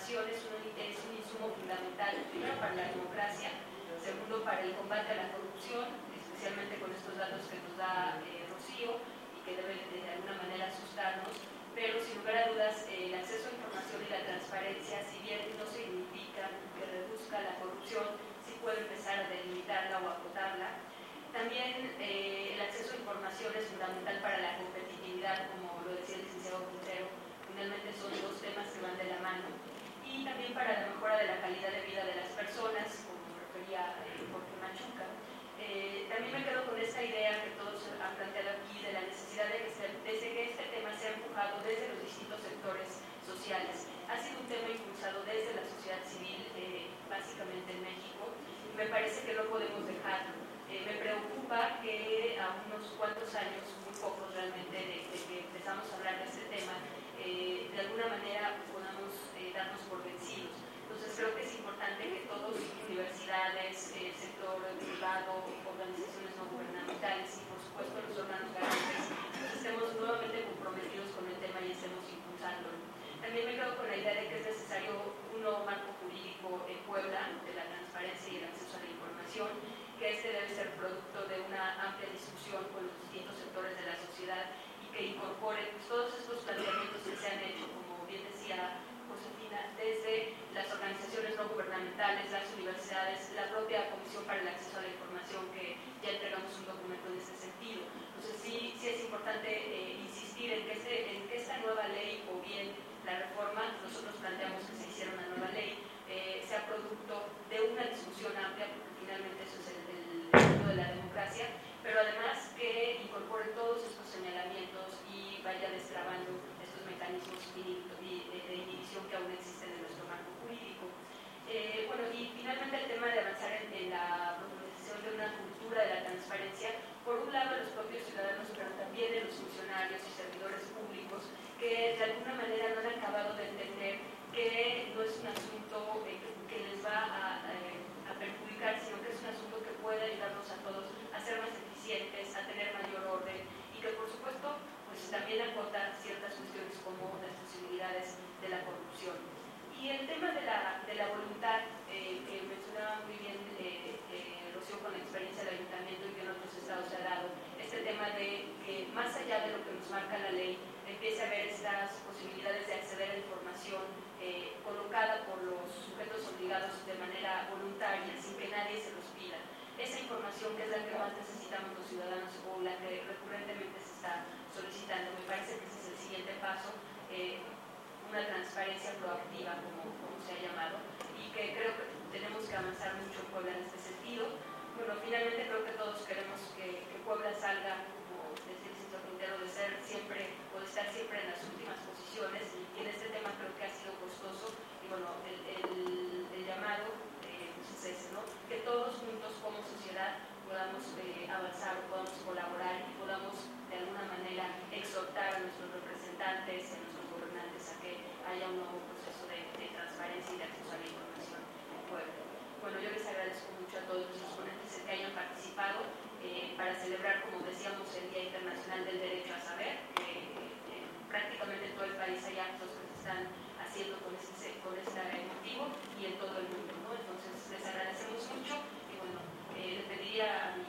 información es un insumo fundamental, primero para la democracia, segundo para el combate a la corrupción, especialmente con estos datos que nos da Rocío y que deben de alguna manera asustarnos, pero sin lugar a dudas el acceso a información y la transparencia, si bien no significa que reduzca la corrupción, sí puede empezar a delimitarla o acotarla. También el acceso a información es fundamental para la competitividad, como lo decía el licenciado Quintero. Finalmente son dos temas que van de la mano, y también para la mejora de la calidad de vida de las personas, como refería Jorge Machuca. También me quedo con esta idea que todos han planteado aquí de la necesidad de que este tema sea empujado desde los distintos sectores sociales. Ha sido un tema impulsado desde la sociedad civil, básicamente en México. Me parece que no podemos dejarlo. Me preocupa que a unos cuantos años, muy pocos realmente, de que empezamos a hablar de este tema, de alguna manera podamos darnos por vencidos. Entonces creo que es importante que todos, universidades, sector privado, organizaciones no gubernamentales y por supuesto los órganos garantes, estemos nuevamente comprometidos con el tema y estemos impulsándolo. También me quedo con la idea de que es necesario un nuevo marco jurídico en Puebla de la transparencia y el acceso a la información, que este debe ser producto de una amplia discusión con los distintos sectores de la sociedad y que incorpore pues, todos estos planteamientos que se han hecho, como bien decía Josefina, desde las organizaciones no gubernamentales, las universidades, la propia Comisión para el Acceso a la Información, que ya entregamos un documento en ese sentido. Entonces sí es importante insistir en que esta nueva ley, o bien la reforma, nosotros planteamos que se hiciera una nueva ley, sea producto de una discusión amplia, porque finalmente eso es el mundo de la democracia, pero además que incorpore todos estos señalamientos y vaya destrabando estos mecanismos de inhibición que aún existen en nuestro marco jurídico. Y finalmente el tema de avanzar en la profundización de una cultura de la transparencia, por un lado de los propios ciudadanos, pero también de los funcionarios y servidores públicos, que de alguna manera no han acabado de entender que no es un asunto que les va a perjudicar, sino que es un asunto que puede ayudarnos a todos a ser más eficientes, a tener mayor orden y que por supuesto pues también acota ciertas cuestiones como las posibilidades de la corrupción. Y el tema de la voluntad, que mencionaba muy bien Rocío con la experiencia del ayuntamiento y que en otros estados se ha dado, este tema de que más allá de lo que nos marca la ley, empiece a haber estas posibilidades de acceder a información colocada por los sujetos obligados de manera voluntaria, sin que nadie se los pida. Esa información que es la que más necesitamos los ciudadanos o la que recurrentemente se está solicitando, me parece que ese es el siguiente paso, una transparencia proactiva, como se ha llamado, y que creo que tenemos que avanzar mucho en Puebla en este sentido. Bueno, finalmente creo que todos queremos que Puebla salga, como decía el licenciado Quintero, de ser siempre o de estar siempre en las últimas posiciones, y en este tema creo que ha sido costoso, y bueno, el llamado pues es ese, ¿no? Que todos juntos como sociedad podamos avanzar, podamos colaborar y podamos de alguna manera exhortar a nuestros representantes, a nuestros gobernantes a que haya un nuevo proceso de transparencia y de acceso a la información en Puebla. Bueno, yo les agradezco mucho a todos los ponentes que hayan participado para celebrar, como decíamos, el Día Internacional del Derecho a Saber, que prácticamente en todo el país hay actos que se están haciendo con este motivo y en todo el mundo, ¿no? Entonces les agradecemos mucho y bueno, le pediría a mi